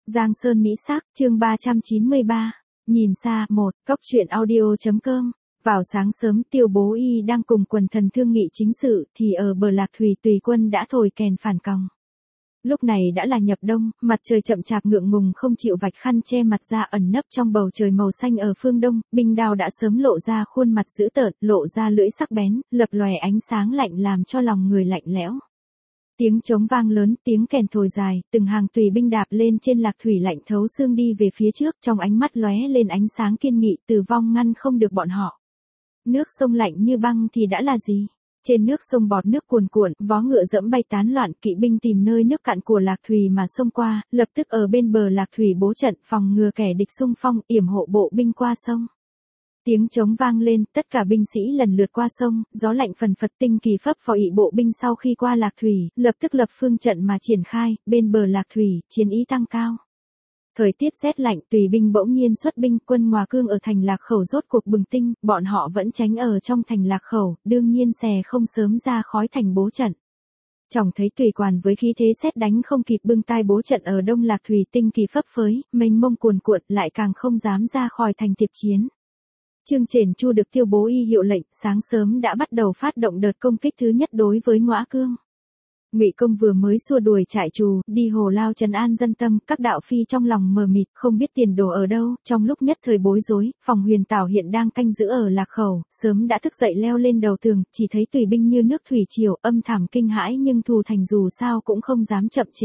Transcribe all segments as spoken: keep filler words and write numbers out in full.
Giang Sơn Mỹ Sắc, chương ba trăm chín mươi ba. Nhìn xa, một, cốc truyện audio.com. Vào sáng sớm Tiêu Bố Y đang cùng quần thần thương nghị chính sự, thì ở bờ Lạc Thủy Tùy quân đã thổi kèn phản còng. Lúc này đã là nhập đông, mặt trời chậm chạp ngượng ngùng không chịu vạch khăn che mặt ra ẩn nấp trong bầu trời màu xanh ở phương đông, binh đao đã sớm lộ ra khuôn mặt dữ tợn, lộ ra lưỡi sắc bén, lập lòe ánh sáng lạnh làm cho lòng người lạnh lẽo. Tiếng trống vang lớn, tiếng kèn thổi dài, từng hàng tùy binh đạp lên trên Lạc Thủy lạnh thấu xương đi về phía trước, trong ánh mắt lóe lên ánh sáng kiên nghị, tử vong ngăn không được bọn họ. Nước sông lạnh như băng thì đã là gì? Trên nước sông bọt nước cuồn cuộn, vó ngựa dẫm bay tán loạn, kỵ binh tìm nơi nước cạn của Lạc Thủy mà xông qua, lập tức ở bên bờ Lạc Thủy bố trận phòng ngừa kẻ địch xung phong, yểm hộ bộ binh qua sông. Tiếng trống vang lên, tất cả binh sĩ lần lượt qua sông, gió lạnh phần phật tinh kỳ phấp phò ị bộ binh sau khi qua Lạc Thủy, lập tức lập phương trận mà triển khai, bên bờ Lạc Thủy, chiến ý tăng cao. Thời tiết rét lạnh, tùy binh bỗng nhiên xuất binh, quân Ngoà Cương ở thành Lạc Khẩu rốt cuộc bừng tinh, bọn họ vẫn tránh ở trong thành Lạc Khẩu, đương nhiên xè không sớm ra khói thành bố trận. Chồng thấy Tùy Quản với khí thế sét đánh không kịp bưng tai bố trận ở đông Lạc Thủy tinh kỳ phấp phới, mênh mông cuồn cuộn, lại càng không dám ra khỏi thành tiếp chiến. Trương Chển Chu được Tiêu Bố Y hiệu lệnh, sáng sớm đã bắt đầu phát động đợt công kích thứ nhất đối với Ngoã Cương. Ngụy Công vừa mới xua đuổi trại trù, đi hồ lao trấn an dân tâm, các đạo phi trong lòng mờ mịt, không biết tiền đồ ở đâu, trong lúc nhất thời bối rối, Phòng Huyền Tảo hiện đang canh giữ ở Lạc Khẩu, sớm đã thức dậy leo lên đầu tường, chỉ thấy tùy binh như nước thủy triều, âm thảm kinh hãi nhưng thù thành dù sao cũng không dám chậm trễ.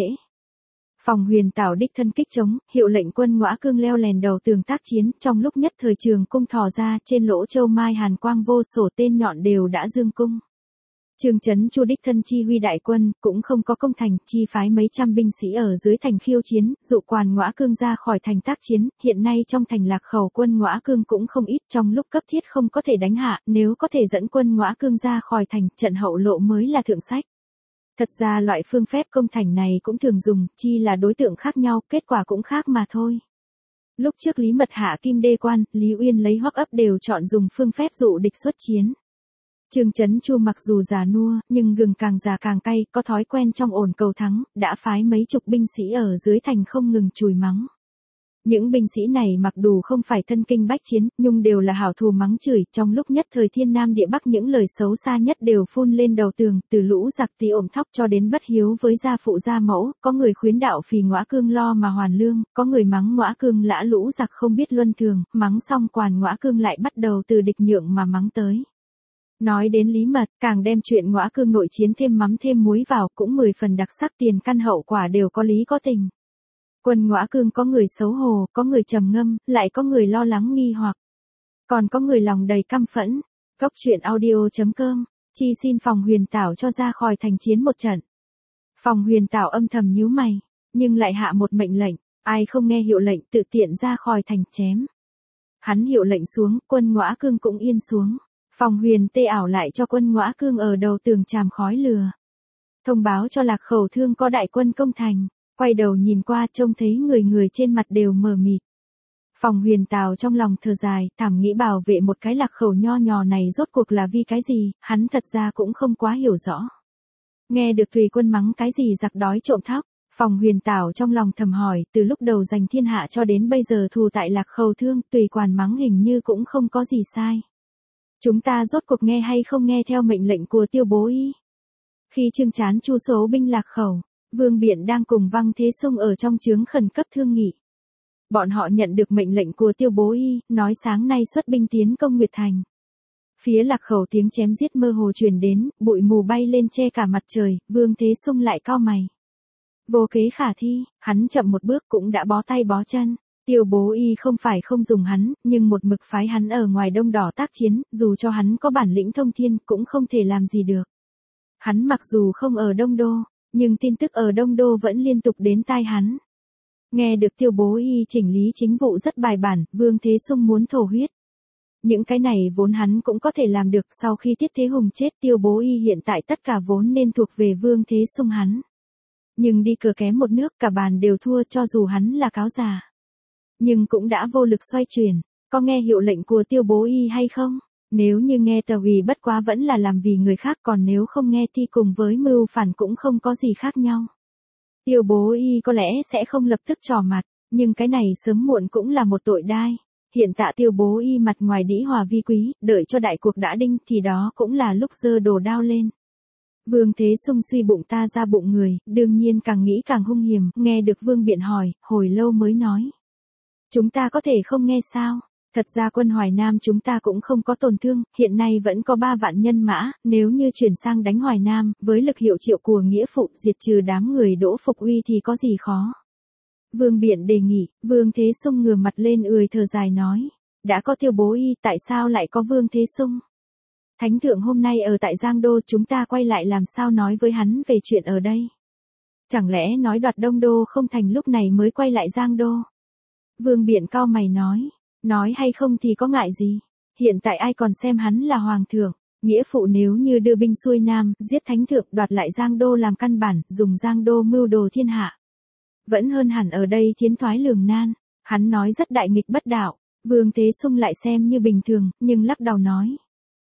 Phòng Huyền Tảo đích thân kích chống, hiệu lệnh quân Ngoã Cương leo lèn đầu tường tác chiến, trong lúc nhất thời trường cung thò ra, trên lỗ châu mai hàn quang vô sổ tên nhọn đều đã dương cung. Trương Chấn Chu đích thân chi huy đại quân, cũng không có công thành, chi phái mấy trăm binh sĩ ở dưới thành khiêu chiến, dụ quản Ngoã Cương ra khỏi thành tác chiến, hiện nay trong thành Lạc Khẩu quân Ngoã Cương cũng không ít, trong lúc cấp thiết không có thể đánh hạ, nếu có thể dẫn quân Ngoã Cương ra khỏi thành, trận hậu lộ mới là thượng sách. Thật ra loại phương phép công thành này cũng thường dùng, chi là đối tượng khác nhau, kết quả cũng khác mà thôi. Lúc trước Lý Mật hạ Kim Đê Quan, Lý Uyên lấy Hoắc Ấp đều chọn dùng phương phép dụ địch xuất chiến. Trương Chấn Chu mặc dù già nua, nhưng gừng càng già càng cay, có thói quen trong ổn cầu thắng, đã phái mấy chục binh sĩ ở dưới thành không ngừng chùi mắng. Những binh sĩ này mặc dù không phải thân kinh bách chiến, nhưng đều là hảo thù mắng chửi, trong lúc nhất thời thiên nam địa bắc những lời xấu xa nhất đều phun lên đầu tường, từ lũ giặc tí ổm thóc cho đến bất hiếu với gia phụ gia mẫu, có người khuyến đạo phì Ngoã Cương lo mà hoàn lương, có người mắng Ngoã Cương lã lũ giặc không biết luân thường, mắng xong quản Ngoã Cương lại bắt đầu từ địch nhượng mà mắng tới. Nói đến Lý Mật, càng đem chuyện Ngoã Cương nội chiến thêm mắm thêm muối vào, cũng mười phần đặc sắc, tiền căn hậu quả đều có lý có tình. Quân Ngoã Cương có người xấu hổ, có người trầm ngâm, lại có người lo lắng nghi hoặc. Còn có người lòng đầy căm phẫn. Cốc truyện audio.com, chi xin Phòng Huyền Tảo cho ra khỏi thành chiến một trận. Phòng Huyền Tảo âm thầm nhíu mày, nhưng lại hạ một mệnh lệnh, ai không nghe hiệu lệnh tự tiện ra khỏi thành chém. Hắn hiệu lệnh xuống, quân Ngoã Cương cũng yên xuống. Phòng Huyền tê ảo lại cho quân Ngoã Cương ở đầu tường tràm khói lừa. Thông báo cho Lạc Khẩu thương có đại quân công thành. Quay đầu nhìn qua trông thấy người người trên mặt đều mờ mịt. Phòng Huyền Tảo trong lòng thở dài, thảm nghĩ bảo vệ một cái Lạc Khẩu nho nhỏ này rốt cuộc là vì cái gì, hắn thật ra cũng không quá hiểu rõ. Nghe được tùy quân mắng cái gì giặc đói trộm thóc, Phòng Huyền Tảo trong lòng thầm hỏi, từ lúc đầu giành thiên hạ cho đến bây giờ thù tại Lạc Khẩu thương, tùy quản mắng hình như cũng không có gì sai. Chúng ta rốt cuộc nghe hay không nghe theo mệnh lệnh của Tiêu Bố Y? Khi Trương Chán Chu số binh Lạc Khẩu, Vương Biện đang cùng Văn Thế Sung ở trong trướng khẩn cấp thương nghị. Bọn họ nhận được mệnh lệnh của Tiêu Bố Y, nói sáng nay xuất binh tiến công Nguyệt Thành. Phía Lạc Khẩu tiếng chém giết mơ hồ truyền đến, bụi mù bay lên che cả mặt trời, Vương Thế Sung lại cau mày. Vô kế khả thi, hắn chậm một bước cũng đã bó tay bó chân. Tiêu Bố Y không phải không dùng hắn, nhưng một mực phái hắn ở ngoài Đông Đỏ tác chiến, dù cho hắn có bản lĩnh thông thiên cũng không thể làm gì được. Hắn mặc dù không ở Đông Đô, nhưng tin tức ở Đông Đô vẫn liên tục đến tai hắn. Nghe được Tiêu Bố Y chỉnh lý chính vụ rất bài bản, Vương Thế Sung muốn thổ huyết. Những cái này vốn hắn cũng có thể làm được, sau khi Tiết Thế Hùng chết Tiêu Bố Y hiện tại tất cả vốn nên thuộc về Vương Thế Sung hắn. Nhưng đi cờ kém một nước, cả bàn đều thua, cho dù hắn là cáo già. Nhưng cũng đã vô lực xoay chuyển, có nghe hiệu lệnh của Tiêu Bố Y hay không? Nếu như nghe tờ ủy bất quá vẫn là làm vì người khác, còn nếu không nghe thì cùng với mưu phản cũng không có gì khác nhau. Tiêu Bố Y có lẽ sẽ không lập tức trỏ mặt, nhưng cái này sớm muộn cũng là một tội đai. Hiện Tạ Tiêu Bố Y mặt ngoài đĩ hòa vi quý, đợi cho đại cuộc đã đinh thì đó cũng là lúc giơ đồ đao lên. Vương Thế Sung suy bụng ta ra bụng người, đương nhiên càng nghĩ càng hung hiểm, nghe được Vương Biện hỏi, hồi lâu mới nói. Chúng ta có thể không nghe sao? Thật ra quân Hoài Nam chúng ta cũng không có tổn thương, hiện nay vẫn có ba vạn nhân mã, nếu như chuyển sang đánh Hoài Nam, với lực hiệu triệu của nghĩa phụ diệt trừ đám người Đỗ Phục Uy thì có gì khó. Vương Biện đề nghị, Vương Thế Sung ngửa mặt lên ười thở dài nói, đã có Tiêu Bố Y tại sao lại có Vương Thế Sung? Thánh thượng hôm nay ở tại Giang Đô chúng ta quay lại làm sao nói với hắn về chuyện ở đây? Chẳng lẽ nói đoạt Đông Đô không thành lúc này mới quay lại Giang Đô? Vương Biện cau mày nói, nói hay không thì có ngại gì, hiện tại ai còn xem hắn là hoàng thượng, nghĩa phụ nếu như đưa binh xuôi Nam, giết thánh thượng đoạt lại Giang Đô làm căn bản, dùng Giang Đô mưu đồ thiên hạ. Vẫn hơn hẳn ở đây thiến thoái lường nan, hắn nói rất đại nghịch bất đạo, Vương Thế Sung lại xem như bình thường, nhưng lắc đầu nói.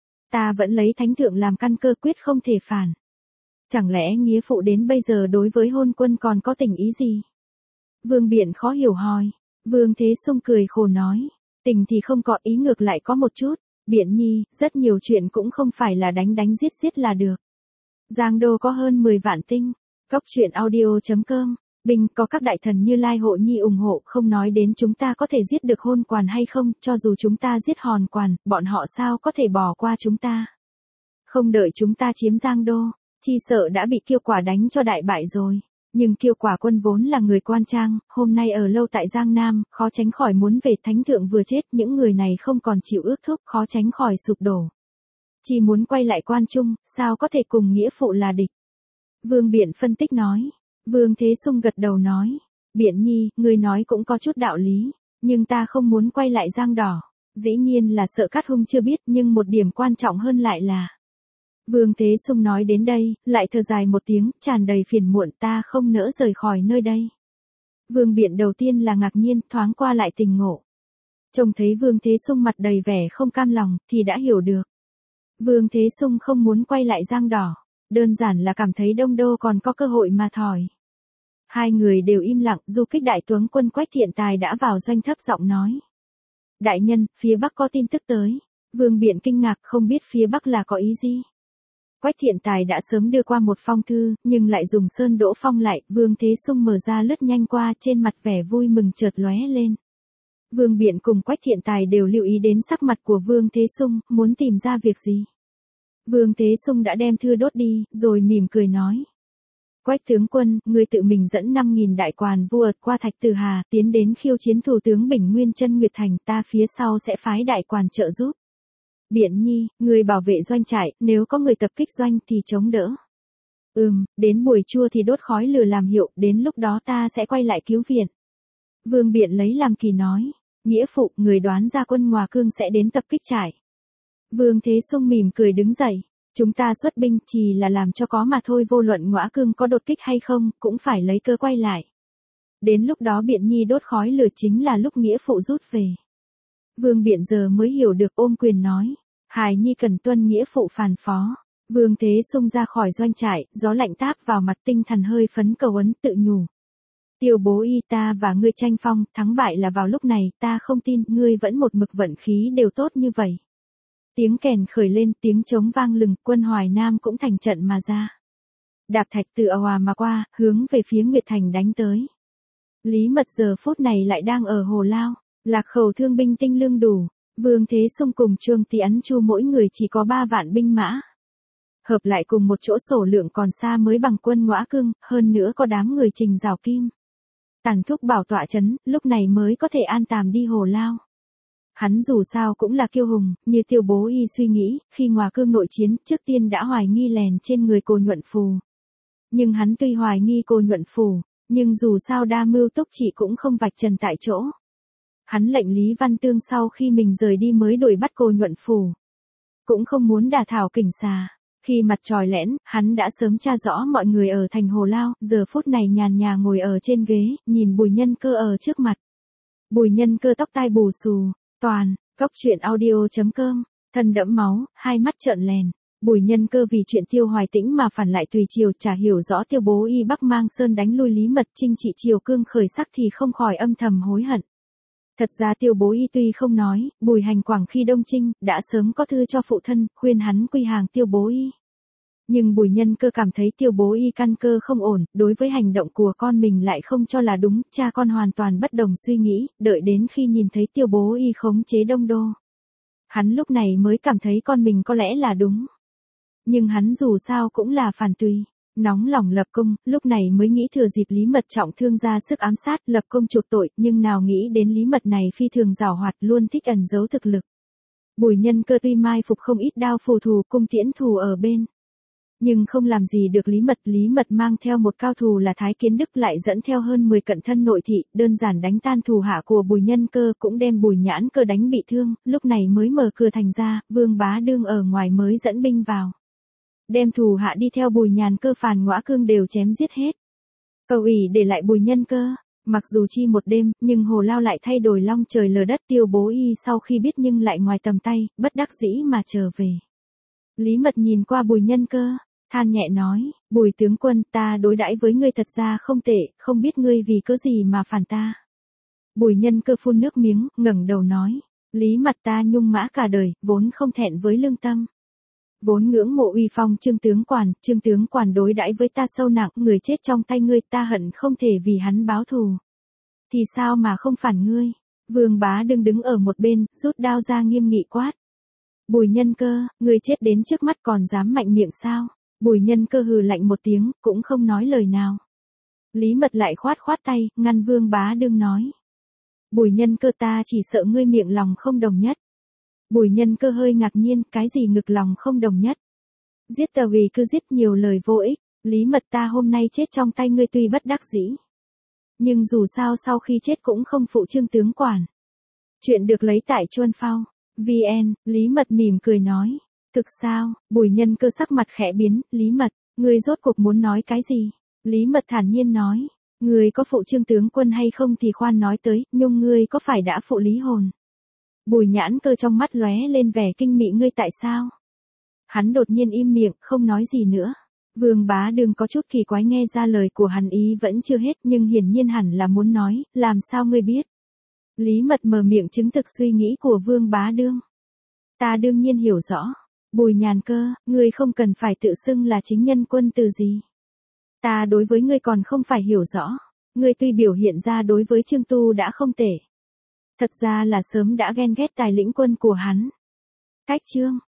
Ta vẫn lấy thánh thượng làm căn cơ quyết không thể phản. Chẳng lẽ nghĩa phụ đến bây giờ đối với hôn quân còn có tình ý gì? Vương Biện khó hiểu hỏi, Vương Thế Sung cười khổ nói, tình thì không có ý ngược lại có một chút, Biện nhi, rất nhiều chuyện cũng không phải là đánh đánh giết giết là được. Giang Đô có hơn mười vạn tinh, cốc truyện audio chấm com. Bình có các đại thần như Lai Hộ Nhi ủng hộ, không nói đến chúng ta có thể giết được hôn quản hay không, cho dù chúng ta giết hòn quản, bọn họ sao có thể bỏ qua chúng ta. Không đợi chúng ta chiếm Giang Đô, chi sợ đã bị Kiêu Quả đánh cho đại bại rồi. Nhưng Kiêu Quả quân vốn là người quan trang, hôm nay ở lâu tại Giang Nam, khó tránh khỏi muốn về thánh thượng vừa chết, những người này không còn chịu ước thúc, khó tránh khỏi sụp đổ. Chỉ muốn quay lại quan trung, sao có thể cùng nghĩa phụ là địch. Vương Biện phân tích nói. Vương Thế Sung gật đầu nói, Biện nhi, người nói cũng có chút đạo lý, nhưng ta không muốn quay lại Giang Đỏ, dĩ nhiên là sợ Cát Hung chưa biết, nhưng một điểm quan trọng hơn lại là. Vương Thế Sung nói đến đây, lại thở dài một tiếng, tràn đầy phiền muộn, ta không nỡ rời khỏi nơi đây. Vương Biện đầu tiên là ngạc nhiên, thoáng qua lại tình ngộ. Trông thấy Vương Thế Sung mặt đầy vẻ không cam lòng, thì đã hiểu được. Vương Thế Sung không muốn quay lại Giang Đỏ, đơn giản là cảm thấy Đông Đô còn có cơ hội mà thỏi. Hai người đều im lặng, du kích đại tướng quân Quách Thiện Tài đã vào doanh thấp giọng nói. Đại nhân, phía Bắc có tin tức tới. Vương Biện kinh ngạc không biết phía Bắc là có ý gì. Quách Thiện Tài đã sớm đưa qua một phong thư, nhưng lại dùng sơn đỗ phong lại, Vương Thế Sung mở ra lướt nhanh qua, trên mặt vẻ vui mừng chợt lóe lên. Vương Biện cùng Quách Thiện Tài đều lưu ý đến sắc mặt của Vương Thế Sung, muốn tìm ra việc gì. Vương Thế Sung đã đem thư đốt đi, rồi mỉm cười nói. Quách tướng quân, ngươi tự mình dẫn năm nghìn đại quan vua qua Thạch Từ Hà, tiến đến khiêu chiến thủ tướng Bình Nguyên Chân Nguyệt Thành, ta phía sau sẽ phái đại quan trợ giúp. Biện nhi, người bảo vệ doanh trại, nếu có người tập kích doanh thì chống đỡ. Ừm, đến buổi trưa thì đốt khói lửa làm hiệu, đến lúc đó ta sẽ quay lại cứu viện. Vương Biện lấy làm kỳ nói, nghĩa phụ, người đoán ra quân Ngòa Cương sẽ đến tập kích trại. Vương Thế Sung mỉm cười đứng dậy. Chúng ta xuất binh chỉ là làm cho có mà thôi, vô luận Ngõa Cương có đột kích hay không, cũng phải lấy cơ quay lại. Đến lúc đó Biện nhi đốt khói lửa chính là lúc nghĩa phụ rút về. Vương Biện giờ mới hiểu được, ôm quyền nói. Hài nhi cần tuân nghĩa phụ phàn phó. Vương Thế Sung ra khỏi doanh trại, gió lạnh táp vào mặt, tinh thần hơi phấn cầu ấn, tự nhủ. Tiêu Bố Y, ta và ngươi tranh phong, thắng bại là vào lúc này, ta không tin, ngươi vẫn một mực vận khí đều tốt như vậy. Tiếng kèn khởi lên, tiếng trống vang lừng, quân Hoài Nam cũng thành trận mà ra. Đạp thạch từ ào ào mà qua, hướng về phía Nguyệt Thành đánh tới. Lý Mật giờ phút này lại đang ở Hồ Lao, Lạc Khẩu thương binh tinh lương đủ, Vương Thế Sung cùng Trương Tý Ấn Chu mỗi người chỉ có ba vạn binh mã. Hợp lại cùng một chỗ sổ lượng còn xa mới bằng quân Ngõa Cương, hơn nữa có đám người Trình Giảo Kim. Tàn Thúc bảo tọa chấn, lúc này mới có thể an tàm đi Hồ Lao. Hắn dù sao cũng là kiêu hùng, như Tiêu Bố Y suy nghĩ, khi Ngòa Cương nội chiến, trước tiên đã hoài nghi lèn trên người Cô Nhuận Phù. Nhưng hắn tuy hoài nghi Cô Nhuận Phù, nhưng dù sao đa mưu túc chỉ cũng không vạch trần tại chỗ. Hắn lệnh Lý Văn Tương sau khi mình rời đi mới đuổi bắt Cô Nhuận Phù. Cũng không muốn đả thảo kình xà. Khi mặt tròi lẽn, hắn đã sớm tra rõ mọi người ở thành Hồ Lao, giờ phút này nhàn nhà ngồi ở trên ghế, nhìn Bùi Nhân Cơ ở trước mặt. Bùi Nhân Cơ tóc tai bù xù, toàn, cốc truyện audio chấm com, thân đẫm máu, hai mắt trợn lèn, Bùi Nhân Cơ vì chuyện Tiêu Hoài Tĩnh mà phản lại tùy triều, chả hiểu rõ Tiêu Bố Y Bắc mang sơn đánh lui Lý Mật, chinh trị triều cương khởi sắc thì không khỏi âm thầm hối hận. Thật ra Tiêu Bố Y tuy không nói, Bùi Hành Quảng khi đông chinh, đã sớm có thư cho phụ thân, khuyên hắn quy hàng Tiêu Bố Y. Nhưng Bùi Nhân Cơ cảm thấy Tiêu Bố Y căn cơ không ổn, đối với hành động của con mình lại không cho là đúng, cha con hoàn toàn bất đồng suy nghĩ, đợi đến khi nhìn thấy Tiêu Bố Y khống chế Đông Đô. Hắn lúc này mới cảm thấy con mình có lẽ là đúng. Nhưng hắn dù sao cũng là phản tùy, nóng lòng lập công, lúc này mới nghĩ thừa dịp Lý Mật trọng thương ra sức ám sát, lập công chuộc tội, nhưng nào nghĩ đến Lý Mật này phi thường giảo hoạt, luôn thích ẩn giấu thực lực. Bùi Nhân Cơ tuy mai phục không ít đao phù thù, cung tiễn thù ở bên, nhưng không làm gì được Lý Mật. Lý Mật mang theo một cao thủ là Thái Kiến Đức, lại dẫn theo hơn mười cận thân nội thị, đơn giản đánh tan thù hạ của Bùi Nhân Cơ, cũng đem Bùi Nhãn Cơ đánh bị thương, lúc này mới mở cửa thành ra, Vương Bá Đương ở ngoài mới dẫn binh vào. Đem thù hạ đi theo Bùi Nhàn Cơ Phàn Ngõa Cương đều chém giết hết. Cầu ủy để lại Bùi Nhân Cơ, mặc dù chi một đêm, nhưng Hồ Lao lại thay đổi long trời lở đất. Tiêu Bố Y sau khi biết nhưng lại ngoài tầm tay, bất đắc dĩ mà trở về. Lý Mật nhìn qua Bùi Nhân Cơ, than nhẹ nói, Bùi tướng quân, ta đối đãi với ngươi thật ra không tệ, không biết ngươi vì cớ gì mà phản ta. Bùi Nhân Cơ phun nước miếng, ngẩng đầu nói, Lý Mật ta nhung mã cả đời, vốn không thẹn với lương tâm. Vốn ngưỡng mộ uy phong Trương tướng quản, Trương tướng quản đối đãi với ta sâu nặng, người chết trong tay ngươi, ta hận không thể vì hắn báo thù. Thì sao mà không phản ngươi? Vương Bá Đương đứng ở một bên, rút đao ra nghiêm nghị quát. Bùi Nhân Cơ, ngươi chết đến trước mắt còn dám mạnh miệng sao? Bùi Nhân Cơ hừ lạnh một tiếng, cũng không nói lời nào. Lý Mật lại khoát khoát tay, ngăn Vương Bá Đương nói. Bùi Nhân Cơ, ta chỉ sợ ngươi miệng lòng không đồng nhất. Bùi Nhân Cơ hơi ngạc nhiên, cái gì ngực lòng không đồng nhất? Giết tờ vì cứ giết, nhiều lời vô ích. Lý Mật ta hôm nay chết trong tay ngươi tuy bất đắc dĩ, nhưng dù sao sau khi chết cũng không phụ Trương tướng quản. Chuyện được lấy tại Chuân Phao vn. Lý Mật mỉm cười nói. Thực sao? Bùi Nhân Cơ sắc mặt khẽ biến. Lý Mật, ngươi rốt cuộc muốn nói cái gì? Lý Mật thản nhiên nói. Ngươi có phụ Trương tướng quân hay không thì khoan nói tới, nhưng ngươi có phải đã phụ Lý Hồn? Bùi Nhãn Cơ trong mắt lóe lên vẻ kinh mị, ngươi tại sao? Hắn đột nhiên im miệng, không nói gì nữa. Vương Bá Đương có chút kỳ quái, nghe ra lời của hắn ý vẫn chưa hết, nhưng hiển nhiên hẳn là muốn nói, làm sao ngươi biết? Lý Mật mở miệng chứng thực suy nghĩ của Vương Bá Đương. Ta đương nhiên hiểu rõ. Bùi Nhàn Cơ, ngươi không cần phải tự xưng là chính nhân quân từ gì. Ta đối với ngươi còn không phải hiểu rõ. Ngươi tuy biểu hiện ra đối với Trương Tu đã không tệ, thật ra là sớm đã ghen ghét tài lĩnh quân của hắn. Cách chương